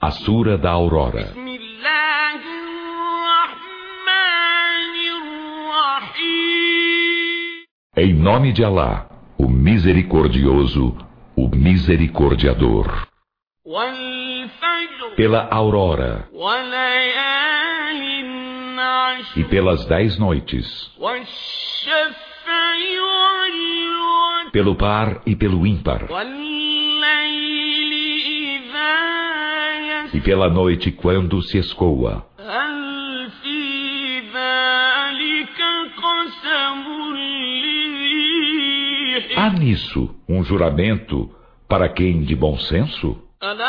A Sura da Aurora. Em nome de Alá, o Misericordioso, o Misericordiador. Pela aurora e pelas 10 noites, pelo par e pelo ímpar, e pela noite quando se escoa. Há nisso um juramento para quem de bom senso?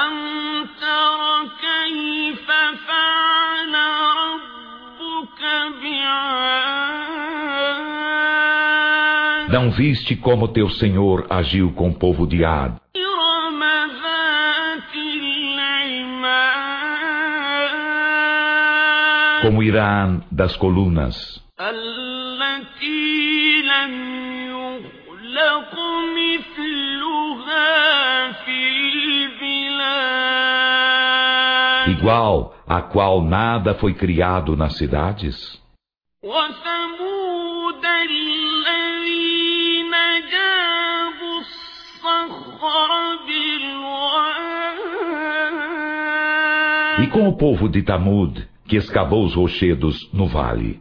Não viste como teu Senhor agiu com o povo de Ad, como Irã das colunas, igual a qual nada foi criado nas cidades? E com o povo de Tamud, que escavou os rochedos no vale?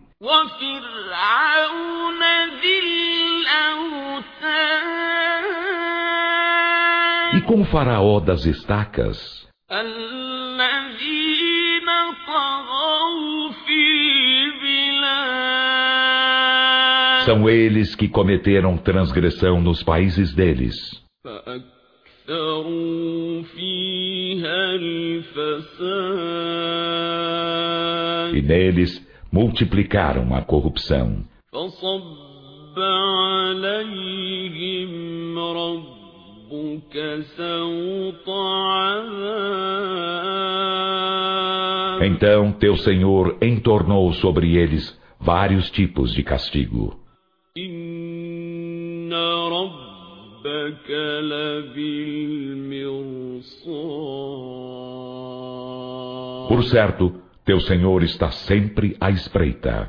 E com o faraó das estacas? São eles que cometeram transgressão nos países deles. E neles multiplicaram a corrupção. Então teu Senhor entornou sobre eles vários tipos de castigo. Por certo, teu Senhor está sempre à espreita.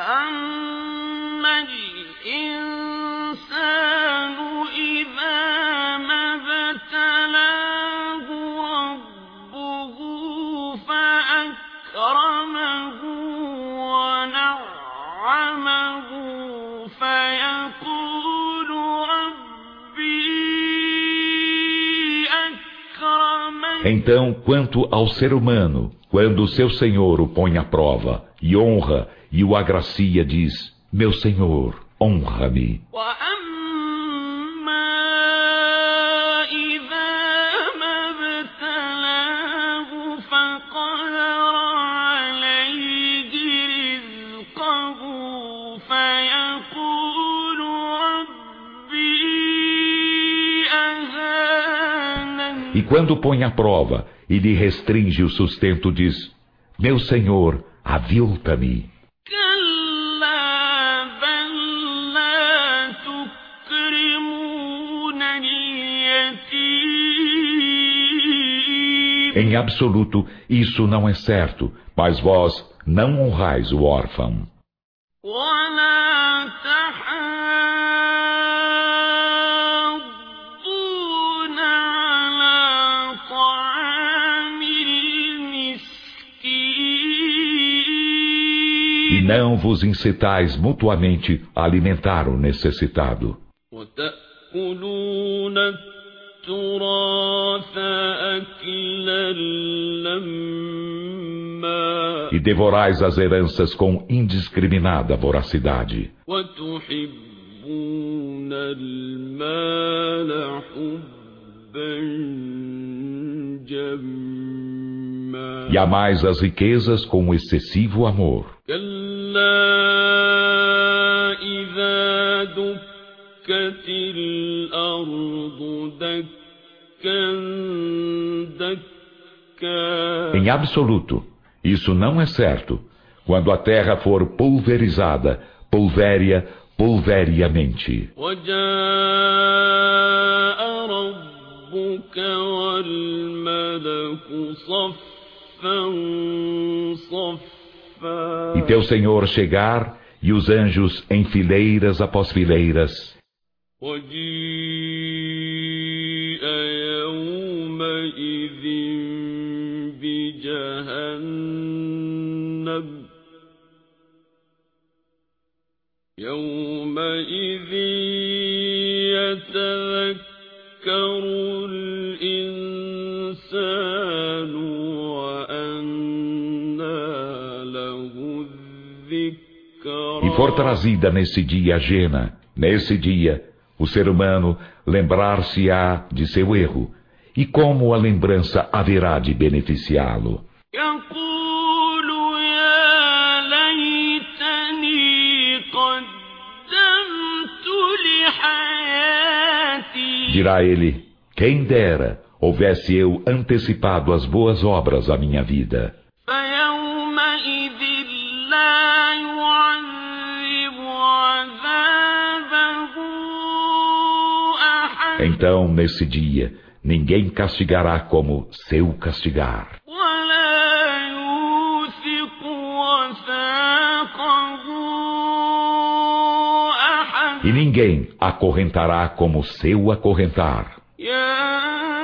Então, quanto ao ser humano, quando o seu Senhor o põe à prova, e honra, e o agracia, diz: meu Senhor, honra-me. E quando põe à prova e lhe restringe o sustento, diz: meu Senhor, avilta-me. Em absoluto, isso não é certo, mas vós não honrais o órfão. E não vos incitais mutuamente a alimentar o necessitado. E devorais as heranças com indiscriminada voracidade. E amais as riquezas com excessivo amor. Em absoluto, isso não é certo. Quando a terra for pulverizada, pulveriamente. ربك والملك صفا صفا E teu Senhor chegar e os anjos em fileiras após fileiras. وجيء يومئذ بجهنم يومئذ يتذكر الإنسان وأنى له الذكرى E for trazida nesse dia a Jena, nesse dia, o ser humano lembrar-se-á de seu erro, e como a lembrança haverá de beneficiá-lo. يقول يا ليتني قدمت لحياتي Dirá ele, quem dera houvesse eu antecipado as boas obras à minha vida. فيومئذ لا يعذب عذابه أحد Então, nesse dia, ninguém castigará como seu castigar. ولا يوثق وثاقه أحد E ninguém acorrentará como seu acorrentar. يا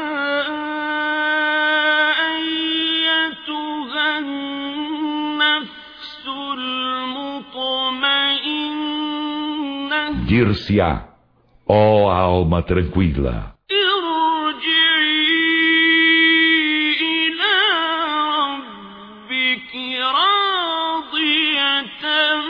أيتها النفس المطمئنة Dir-se-á, ó alma tranquila, ارجعي إلى ربك راضية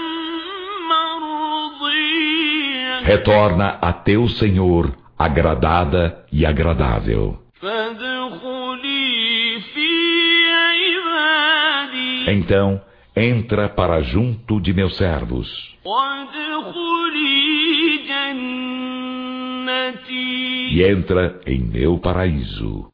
مرضية retorna a teu Senhor, agradada e agradável. فادخلي في عبادي Então, entra para junto de meus servos, وادخلي جنتي e entra em meu paraíso.